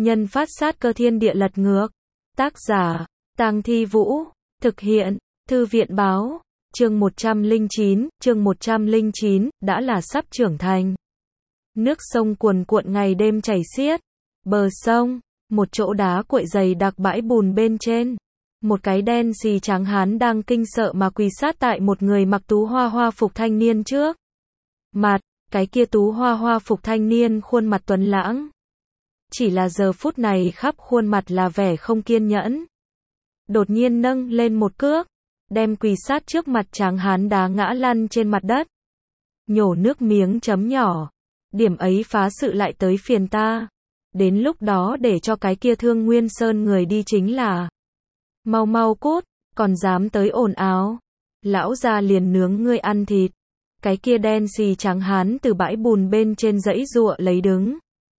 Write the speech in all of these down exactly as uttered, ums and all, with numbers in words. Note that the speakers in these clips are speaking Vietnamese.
Nhân phát sát cơ thiên địa lật ngược. Tác giả, Tang Thi Vũ. Thực hiện, Thư viện báo. Chương một trăm lẻ chín, chương một trăm lẻ chín, đã là sắp trưởng thành. Nước sông cuồn cuộn ngày đêm chảy xiết. Bờ sông, một chỗ đá cuội dày đặc bãi bùn bên trên. Một cái đen xì trắng hán đang kinh sợ mà quỳ sát tại một người mặc tú hoa hoa phục thanh niên trước. Mặt, cái kia tú hoa hoa phục thanh niên khuôn mặt tuấn lãng. Chỉ là giờ phút này khắp khuôn mặt là vẻ không kiên nhẫn. Đột nhiên nâng lên một cước, đem quỳ sát trước mặt tráng hán đá ngã lăn trên mặt đất. Nhổ nước miếng chấm nhỏ. Điểm ấy phá sự lại tới phiền ta. Đến lúc đó để cho cái kia Thương Nguyên Sơn người đi chính là. Mau mau cút, còn dám tới ồn ào. Lão già liền nướng ngươi ăn thịt. Cái kia đen xì trắng hán từ bãi bùn bên trên dãy giụa lấy đứng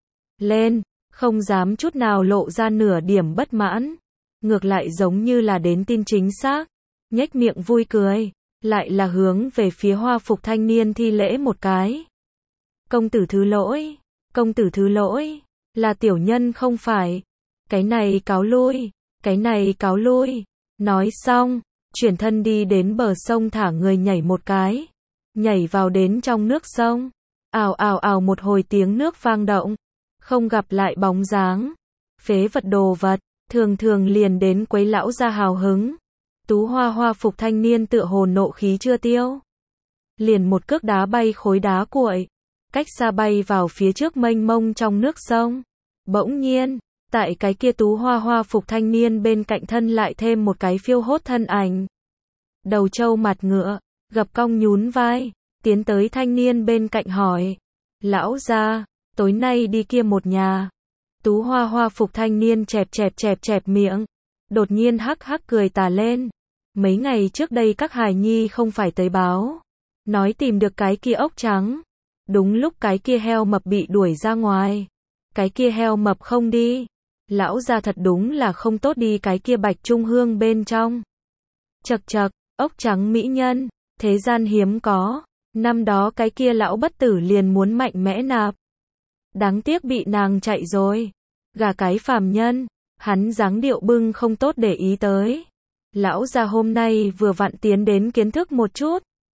lên, không dám chút nào lộ ra nửa điểm bất mãn. Ngược lại giống như là đến tin chính xác. Nhếch miệng vui cười, lại là hướng về phía hoa phục thanh niên thi lễ một cái. Công tử thứ lỗi, công tử thứ lỗi, là tiểu nhân không phải. Cái này cáo lui, cái này cáo lui. Nói xong, chuyển thân đi đến bờ sông thả người nhảy một cái. Nhảy vào đến trong nước sông. Ào ào ào một hồi tiếng nước vang động. Không gặp lại bóng dáng. Phế vật đồ vật, thường thường liền đến quấy lão ra hào hứng. Tú hoa hoa phục thanh niên tựa hồ nộ khí chưa tiêu. Liền một cước đá bay khối đá cuội. Cách xa bay vào phía trước mênh mông trong nước sông. Bỗng nhiên, tại cái kia tú hoa hoa phục thanh niên bên cạnh thân lại thêm một cái phiêu hốt thân ảnh. Đầu trâu mặt ngựa, gập cong nhún vai, tiến tới thanh niên bên cạnh hỏi. Lão gia, tối nay đi kia một nhà. Tú hoa hoa phục thanh niên chẹp chẹp chẹp chẹp miệng. Đột nhiên hắc hắc cười tà lên. Mấy ngày trước đây các hài nhi không phải tới báo. Nói tìm được cái kia ốc trắng. Đúng lúc cái kia heo mập bị đuổi ra ngoài. Cái kia heo mập không đi. Lão gia thật đúng là không tốt đi cái kia bạch trung hương bên trong. Chật chật, ốc trắng mỹ nhân, thế gian hiếm có. Năm đó cái kia lão bất tử liền muốn mạnh mẽ nạp. Đáng tiếc bị nàng chạy rồi. Gà cái phàm nhân, hắn dáng điệu bưng không tốt để ý tới. Lão gia hôm nay vừa vặn tiến đến kiến thức một chút.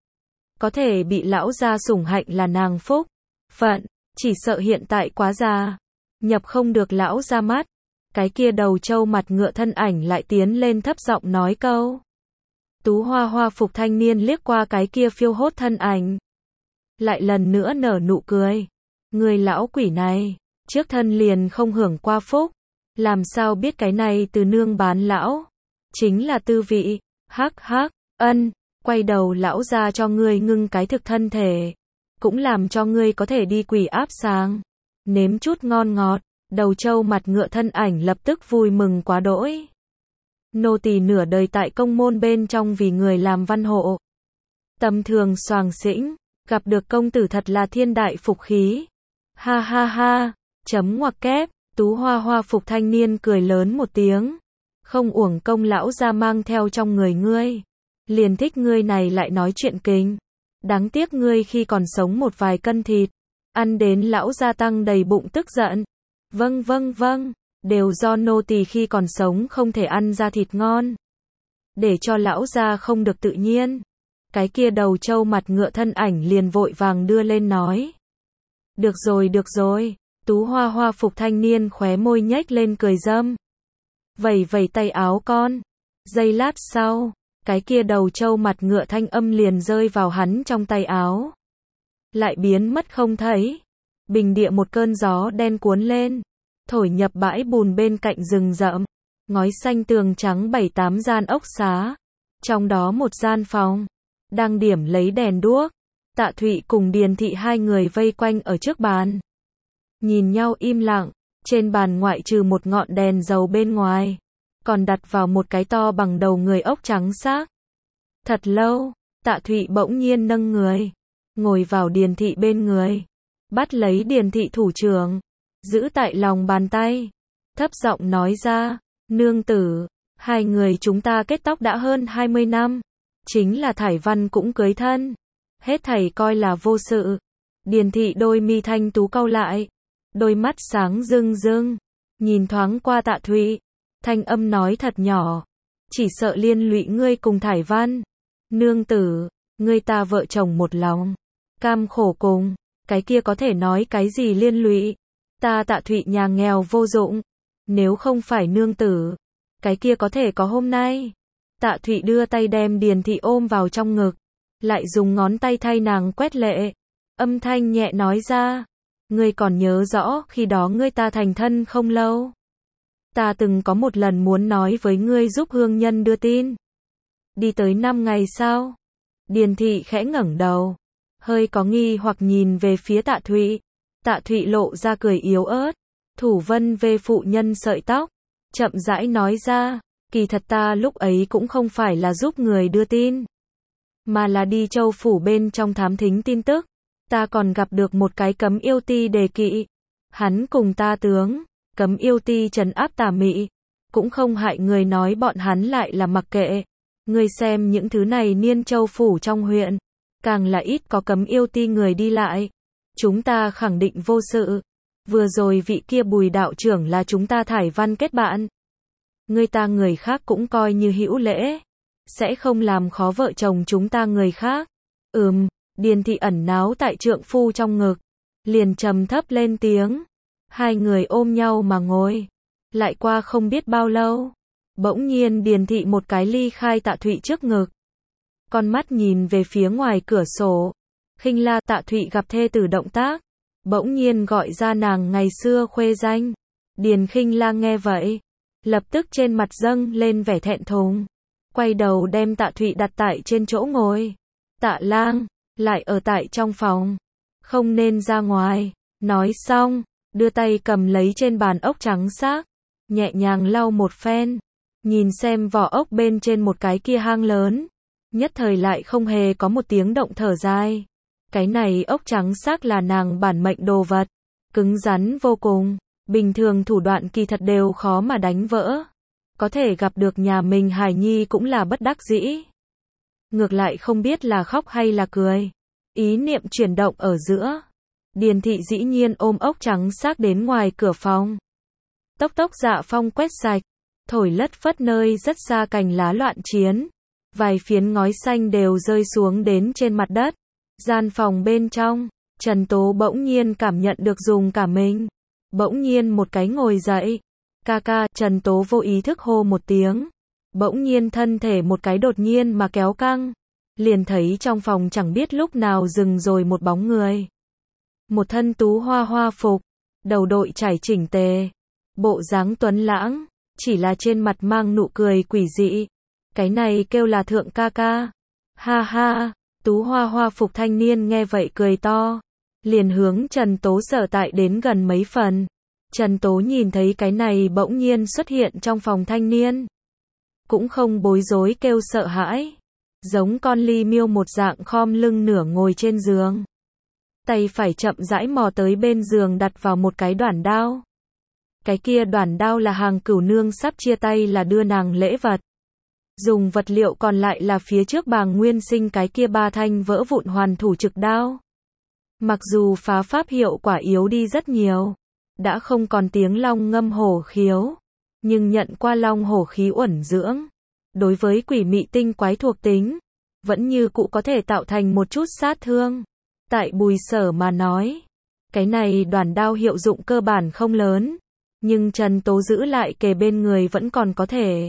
Có thể bị lão gia sủng hạnh là nàng phúc phận, chỉ sợ hiện tại quá già, nhập không được lão gia mắt. Cái kia đầu trâu mặt ngựa thân ảnh lại tiến lên thấp giọng nói câu. Tú hoa hoa phục thanh niên liếc qua cái kia phiêu hốt thân ảnh. Lại lần nữa nở nụ cười. Người lão quỷ này, trước thân liền không hưởng qua phúc. Làm sao biết cái này từ nương bán lão. Chính là tư vị. Hắc hắc, ân, quay đầu lão ra cho ngươi ngưng cái thực thân thể. Cũng làm cho ngươi có thể đi quỷ áp sáng. Nếm chút ngon ngọt. Đầu trâu mặt ngựa thân ảnh lập tức vui mừng quá đỗi. Nô tỳ nửa đời tại công môn bên trong vì người làm văn hộ. Tầm thường soàng xĩnh, gặp được công tử thật là thiên đại phục khí. Ha ha ha, chấm ngoặc kép, tú hoa hoa phục thanh niên cười lớn một tiếng. Không uổng công lão ra mang theo trong người ngươi. Liền thích ngươi này lại nói chuyện kinh. Đáng tiếc ngươi khi còn sống một vài cân thịt. Ăn đến lão gia tăng đầy bụng tức giận. Vâng vâng vâng, đều do nô tỳ khi còn sống không thể ăn ra thịt ngon. Để cho lão gia không được tự nhiên. Cái kia đầu trâu mặt ngựa thân ảnh liền vội vàng đưa lên nói. Được rồi được rồi, tú hoa hoa phục thanh niên khóe môi nhếch lên cười dâm. Vẩy vẩy tay áo con. Giây lát sau, cái kia đầu trâu mặt ngựa thanh âm liền rơi vào hắn trong tay áo. Lại biến mất không thấy. Bình địa một cơn gió đen cuốn lên, thổi nhập bãi bùn bên cạnh rừng rậm, ngói xanh tường trắng bảy tám gian ốc xá, trong đó một gian phòng, đang điểm lấy đèn đuốc, Tạ Thụy cùng Điền Thị hai người vây quanh ở trước bàn, nhìn nhau im lặng, trên bàn ngoại trừ một ngọn đèn dầu bên ngoài, còn đặt vào một cái to bằng đầu người ốc trắng xác. Thật lâu, Tạ Thụy bỗng nhiên nâng người, ngồi vào Điền Thị bên người. Bắt lấy Điền Thị thủ trưởng, giữ tại lòng bàn tay, thấp giọng nói ra, nương tử, hai người chúng ta kết tóc đã hơn hai mươi năm, chính là Thải Văn cũng cưới thân, hết thảy coi là vô sự. Điền Thị đôi mi thanh tú cau lại, đôi mắt sáng rưng rưng, nhìn thoáng qua Tạ Thụy, thanh âm nói thật nhỏ, chỉ sợ liên lụy ngươi cùng Thải Văn. Nương tử, ngươi ta vợ chồng một lòng, cam khổ cùng, cái kia có thể nói cái gì liên lụy? Ta Tạ Thụy nhà nghèo vô dụng, nếu không phải nương tử, cái kia có thể có hôm nay. Tạ Thụy đưa tay đem Điền Thị ôm vào trong ngực, lại dùng ngón tay thay nàng quét lệ, âm thanh nhẹ nói ra, ngươi còn nhớ rõ khi đó ngươi ta thành thân không lâu. Ta từng có một lần muốn nói với ngươi giúp hương nhân đưa tin. Đi tới năm ngày sau. Điền Thị khẽ ngẩng đầu, hơi có nghi hoặc nhìn về phía Tạ Thụy. Tạ Thụy lộ ra cười yếu ớt, thủ vân về phụ nhân sợi tóc, chậm rãi nói ra, kỳ thật ta lúc ấy cũng không phải là giúp người đưa tin, mà là đi châu phủ bên trong thám thính tin tức. Ta còn gặp được một cái cấm yêu ti đề kỵ, hắn cùng ta tướng, cấm yêu ti trấn áp tà mị, cũng không hại người, nói bọn hắn lại là mặc kệ. Ngươi xem những thứ này niên châu phủ trong huyện, càng là ít có cấm yêu ti người đi lại. Chúng ta khẳng định vô sự. Vừa rồi vị kia Bùi đạo trưởng là chúng ta Thải Văn kết bạn. Ngươi ta người khác cũng coi như hữu lễ, sẽ không làm khó vợ chồng chúng ta người khác. Ừm, Điền Thị ẩn náu tại trượng phu trong ngực, liền trầm thấp lên tiếng. Hai người ôm nhau mà ngồi. Lại qua không biết bao lâu, bỗng nhiên Điền Thị một cái ly khai Tạ Thụy trước ngực, con mắt nhìn về phía ngoài cửa sổ. Khinh la. Tạ Thụy gặp thê tử động tác, bỗng nhiên gọi ra nàng ngày xưa khuê danh. Điền Khinh La nghe vậy, lập tức trên mặt dâng lên vẻ thẹn thùng, quay đầu đem Tạ Thụy đặt tại trên chỗ ngồi. Tạ lang, lại ở tại trong phòng, không nên ra ngoài. Nói xong, đưa tay cầm lấy trên bàn ốc trắng xác, nhẹ nhàng lau một phen, nhìn xem vỏ ốc bên trên một cái kia hang lớn, nhất thời lại không hề có một tiếng động thở dài. Cái này ốc trắng xác là nàng bản mệnh đồ vật, cứng rắn vô cùng, bình thường thủ đoạn kỳ thật đều khó mà đánh vỡ. Có thể gặp được nhà mình hài nhi cũng là bất đắc dĩ. Ngược lại không biết là khóc hay là cười. Ý niệm chuyển động ở giữa, Điền Thị dĩ nhiên ôm ốc trắng xác đến ngoài cửa phòng. Tốc tốc dạ phong quét sạch, thổi lất phất nơi rất xa cành lá loạn chiến. Vài phiến ngói xanh đều rơi xuống đến trên mặt đất. Gian phòng bên trong, Trần Tố bỗng nhiên cảm nhận được dùng cả mình. Bỗng nhiên một cái ngồi dậy. Ca ca, Trần Tố vô ý thức hô một tiếng. Bỗng nhiên thân thể một cái đột nhiên mà kéo căng. Liền thấy trong phòng chẳng biết lúc nào dừng rồi một bóng người. Một thân tú hoa hoa phục, đầu đội trải chỉnh tề, bộ dáng tuấn lãng, chỉ là trên mặt mang nụ cười quỷ dị. Cái này kêu là thượng ca ca. Ha ha, tú hoa hoa phục thanh niên nghe vậy cười to, liền hướng Trần Tố sở tại đến gần mấy phần. Trần Tố nhìn thấy cái này bỗng nhiên xuất hiện trong phòng thanh niên, cũng không bối rối kêu sợ hãi, giống con ly miêu một dạng khom lưng nửa ngồi trên giường. Tay phải chậm rãi mò tới bên giường đặt vào một cái đoản đao. Cái kia đoản đao là hàng cửu nương sắp chia tay là đưa nàng lễ vật. Dùng vật liệu còn lại là phía trước Bàng Nguyên Sinh cái kia ba thanh vỡ vụn hoàn thủ trực đao. Mặc dù phá pháp hiệu quả yếu đi rất nhiều, đã không còn tiếng long ngâm hổ khiếu, nhưng nhận qua long hổ khí uẩn dưỡng, đối với quỷ mị tinh quái thuộc tính, vẫn như cũ có thể tạo thành một chút sát thương. Tại Bùi Sở mà nói, cái này đoản đao hiệu dụng cơ bản không lớn, nhưng Trần Tố giữ lại kề bên người vẫn còn có thể.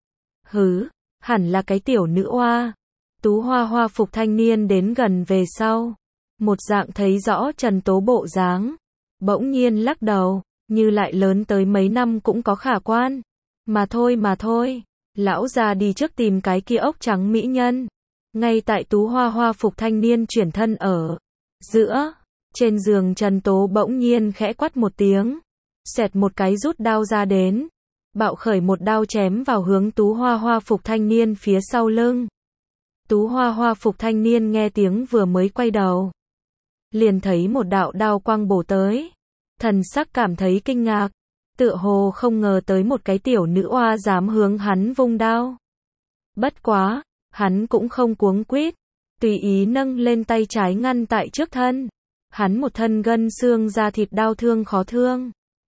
Hứ, hẳn là cái tiểu nữ oa. Tú hoa hoa phục thanh niên đến gần về sau, một dạng thấy rõ Trần Tố bộ dáng, bỗng nhiên lắc đầu, như lại lớn tới mấy năm cũng có khả quan. Mà thôi mà thôi, lão già đi trước tìm cái kia ốc trắng mỹ nhân. Ngay tại tú hoa hoa phục thanh niên chuyển thân ở giữa, trên giường Trần Tố bỗng nhiên khẽ quát một tiếng, xẹt một cái rút đao ra đến, bạo khởi một đao chém vào hướng tú hoa hoa phục thanh niên phía sau lưng. Tú hoa hoa phục thanh niên nghe tiếng vừa mới quay đầu, liền thấy một đạo đao quang bổ tới, thần sắc cảm thấy kinh ngạc, tựa hồ không ngờ tới một cái tiểu nữ oa dám hướng hắn vung đao. Bất quá, hắn cũng không cuống quýt, tùy ý nâng lên tay trái ngăn tại trước thân. Hắn một thân gân xương da thịt đau thương khó thương,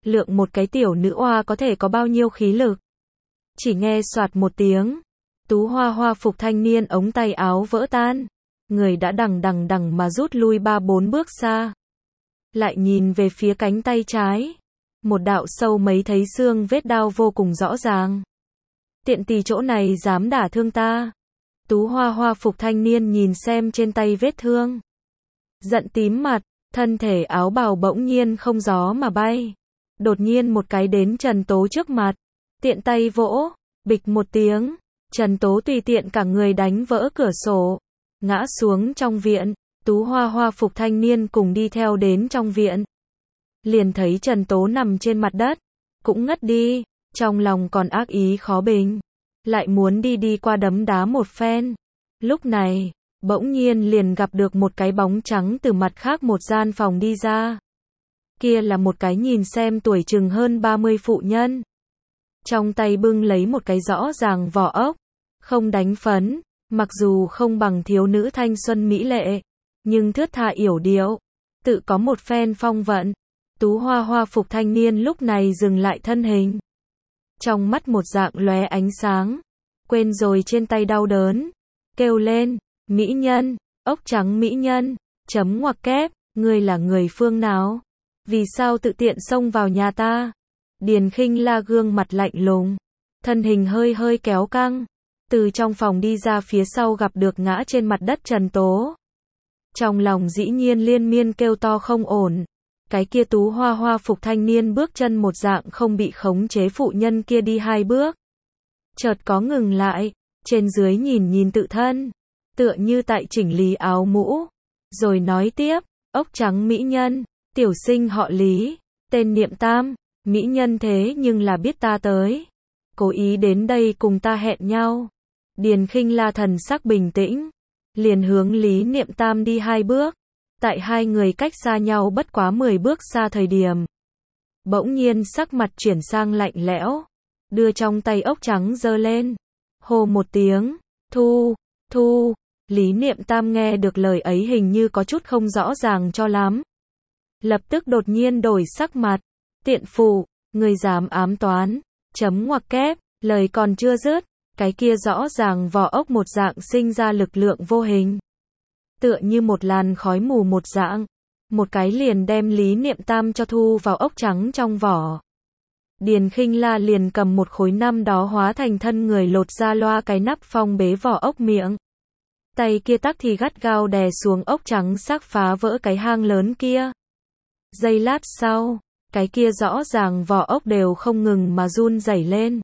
lượng một cái tiểu nữ oa có thể có bao nhiêu khí lực. Chỉ nghe soạt một tiếng, Tú Hoa Hoa phục thanh niên ống tay áo vỡ tan, người đã đằng đằng đằng mà rút lui ba bốn bước xa. Lại nhìn về phía cánh tay trái, một đạo sâu mấy thấy xương vết đao vô cùng rõ ràng. Tiện tỳ chỗ này dám đả thương ta. Tú Hoa Hoa phục thanh niên nhìn xem trên tay vết thương, giận tím mặt, thân thể áo bào bỗng nhiên không gió mà bay. Đột nhiên một cái đến Trần Tố trước mặt, tiện tay vỗ, bịch một tiếng, Trần Tố tùy tiện cả người đánh vỡ cửa sổ, ngã xuống trong viện. Tú Hoa Hoa phục thanh niên cùng đi theo đến trong viện. Liền thấy Trần Tố nằm trên mặt đất, cũng ngất đi, trong lòng còn ác ý khó bình, lại muốn đi đi qua đấm đá một phen. Lúc này, bỗng nhiên liền gặp được một cái bóng trắng từ mặt khác một gian phòng đi ra. Kia là một cái nhìn xem tuổi chừng hơn ba mươi phụ nhân. Trong tay bưng lấy một cái rõ ràng vỏ ốc, không đánh phấn, mặc dù không bằng thiếu nữ thanh xuân mỹ lệ, nhưng thướt tha yểu điệu, tự có một phen phong vận. Tú Hoa Hoa phục thanh niên lúc này dừng lại thân hình. Trong mắt một dạng lóe ánh sáng, quên rồi trên tay đau đớn, kêu lên, mỹ nhân, ốc trắng mỹ nhân, chấm ngoặc kép, ngươi là người phương nào? Vì sao tự tiện xông vào nhà ta? Điền Khinh La gương mặt lạnh lùng, thân hình hơi hơi kéo căng, từ trong phòng đi ra phía sau gặp được ngã trên mặt đất Trần Tố. Trong lòng dĩ nhiên liên miên kêu to không ổn. Cái kia Tú Hoa Hoa phục thanh niên bước chân một dạng không bị khống chế phụ nhân kia đi hai bước. Chợt có ngừng lại, trên dưới nhìn nhìn tự thân, tựa như tại chỉnh lý áo mũ, rồi nói tiếp, ốc trắng mỹ nhân, tiểu sinh họ Lý, tên Niệm Tam, mỹ nhân thế nhưng là biết ta tới, cố ý đến đây cùng ta hẹn nhau. Điền Khinh La thần sắc bình tĩnh, liền hướng Lý Niệm Tam đi hai bước. Tại hai người cách xa nhau bất quá mười bước xa thời điểm, bỗng nhiên sắc mặt chuyển sang lạnh lẽo, đưa trong tay ốc trắng giơ lên, hô một tiếng, thu, thu. Lý Niệm Tam nghe được lời ấy hình như có chút không rõ ràng cho lắm, lập tức đột nhiên đổi sắc mặt, tiện phụ, người dám ám toán, chấm ngoặc kép. Lời còn chưa dứt, cái kia rõ ràng vỏ ốc một dạng sinh ra lực lượng vô hình, tựa như một làn khói mù một dạng, một cái liền đem Lý Niệm Tam cho thu vào ốc trắng trong vỏ. Điền Khinh La liền cầm một khối năm đó hóa thành thân người lột ra loa cái nắp phong bế vỏ ốc miệng. Tay kia tắc thì gắt gao đè xuống ốc trắng xác phá vỡ cái hang lớn kia. Giây lát sau, cái kia rõ ràng vỏ ốc đều không ngừng mà run rẩy lên.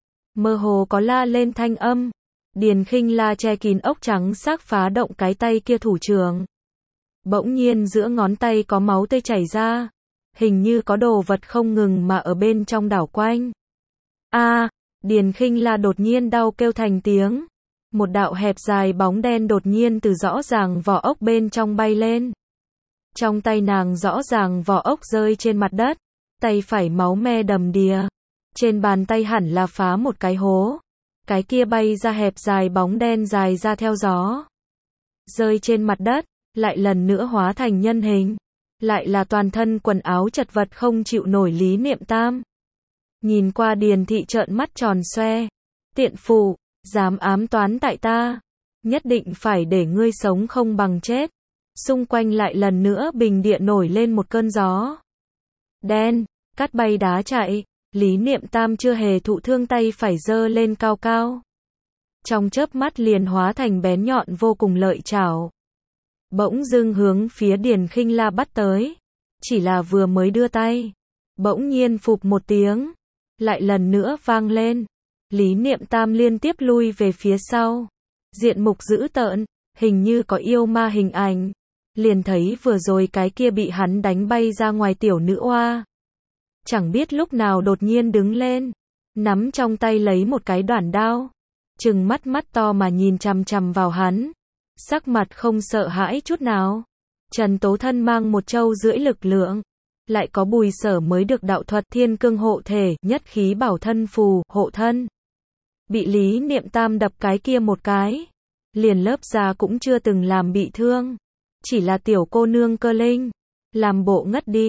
Mơ hồ có la lên thanh âm. Điền Khinh La che kín ốc trắng xác phá động cái tay kia thủ trưởng. Bỗng nhiên giữa ngón tay có máu tươi chảy ra, hình như có đồ vật không ngừng mà ở bên trong đảo quanh. A, à, Điền Khinh La đột nhiên đau kêu thành tiếng. Một đạo hẹp dài bóng đen đột nhiên từ rõ ràng vỏ ốc bên trong bay lên. Trong tay nàng rõ ràng vỏ ốc rơi trên mặt đất, tay phải máu me đầm đìa. Trên bàn tay hẳn là phá một cái hố. Cái kia bay ra hẹp dài bóng đen dài ra theo gió, rơi trên mặt đất, lại lần nữa hóa thành nhân hình, lại là toàn thân quần áo chật vật không chịu nổi Lý Niệm Tam. Nhìn qua Điền thị trợn mắt tròn xoe, tiện phụ, dám ám toán tại ta, nhất định phải để ngươi sống không bằng chết. Xung quanh lại lần nữa bình địa nổi lên một cơn gió đen, cát bay đá chạy. Lý Niệm Tam chưa hề thụ thương, tay phải giơ lên cao cao, trong chớp mắt liền hóa thành bén nhọn vô cùng lợi chảo, bỗng dưng hướng phía Điền Khinh La bắt tới. Chỉ là vừa mới đưa tay, bỗng nhiên phụp một tiếng, lại lần nữa vang lên. Lý Niệm Tam liên tiếp lui về phía sau, diện mục dữ tợn, hình như có yêu ma hình ảnh. Liền thấy vừa rồi cái kia bị hắn đánh bay ra ngoài tiểu nữ oa, chẳng biết lúc nào đột nhiên đứng lên, nắm trong tay lấy một cái đoản đao, trừng mắt mắt to mà nhìn chằm chằm vào hắn, sắc mặt không sợ hãi chút nào. Trần Tố thân mang một châu rưỡi lực lượng, lại có Bùi Sở mới được đạo thuật thiên cương hộ thể, nhất khí bảo thân phù, hộ thân. Bị Lý Niệm Tam đập cái kia một cái, liền lớp da cũng chưa từng làm bị thương, chỉ là tiểu cô nương cơ linh, làm bộ ngất đi.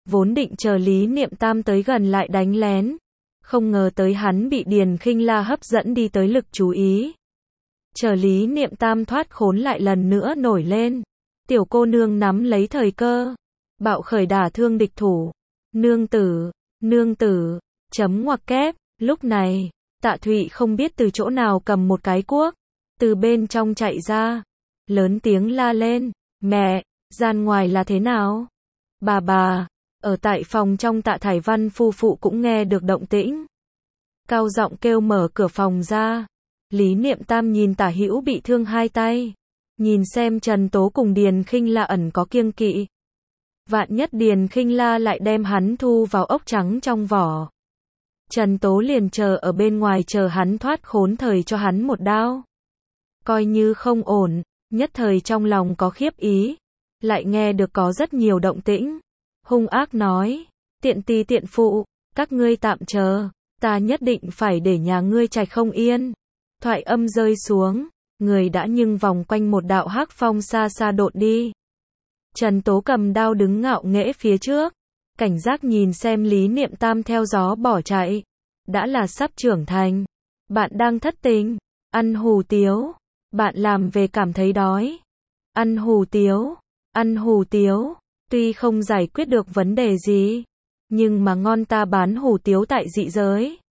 Vốn định chờ Lý Niệm Tam tới gần lại đánh lén. Không ngờ tới hắn bị Điền Khinh La hấp dẫn đi tới lực chú ý. Chờ Lý Niệm Tam thoát khốn lại lần nữa nổi lên. Tiểu cô nương nắm lấy thời cơ. Bạo khởi đả thương địch thủ. Nương tử, nương tử, chấm ngoặc kép. Lúc này, Tạ Thụy không biết từ chỗ nào cầm một cái cuốc. Từ bên trong chạy ra. Lớn tiếng la lên. Mẹ, gian ngoài là thế nào? Bà bà, ở tại phòng trong Tạ Thải Văn phu phụ cũng nghe được động tĩnh. Cao giọng kêu mở cửa phòng ra. Lý Niệm Tam nhìn Tả Hữu bị thương hai tay. Nhìn xem Trần Tố cùng Điền Khinh La ẩn có kiêng kỵ. Vạn nhất Điền Khinh La lại đem hắn thu vào ốc trắng trong vỏ. Trần Tố liền chờ ở bên ngoài chờ hắn thoát khốn thời cho hắn một đao. Coi như không ổn, nhất thời trong lòng có khiếp ý. Lại nghe được có rất nhiều động tĩnh. Hung ác nói, tiện tì tiện phụ, các ngươi tạm chờ, ta nhất định phải để nhà ngươi trạch không yên. Thoại âm rơi xuống, người đã nhưng vòng quanh một đạo hắc phong xa xa độn đi. Trần Tố cầm đao đứng ngạo nghễ phía trước, cảnh giác nhìn xem Lý Niệm Tam theo gió bỏ chạy. Đã là sắp trưởng thành, bạn đang thất tình, ăn hủ tiếu, bạn làm về cảm thấy đói. Ăn hủ tiếu, ăn hủ tiếu, tuy không giải quyết được vấn đề gì, nhưng mà ngon ta bán hủ tiếu tại dị giới.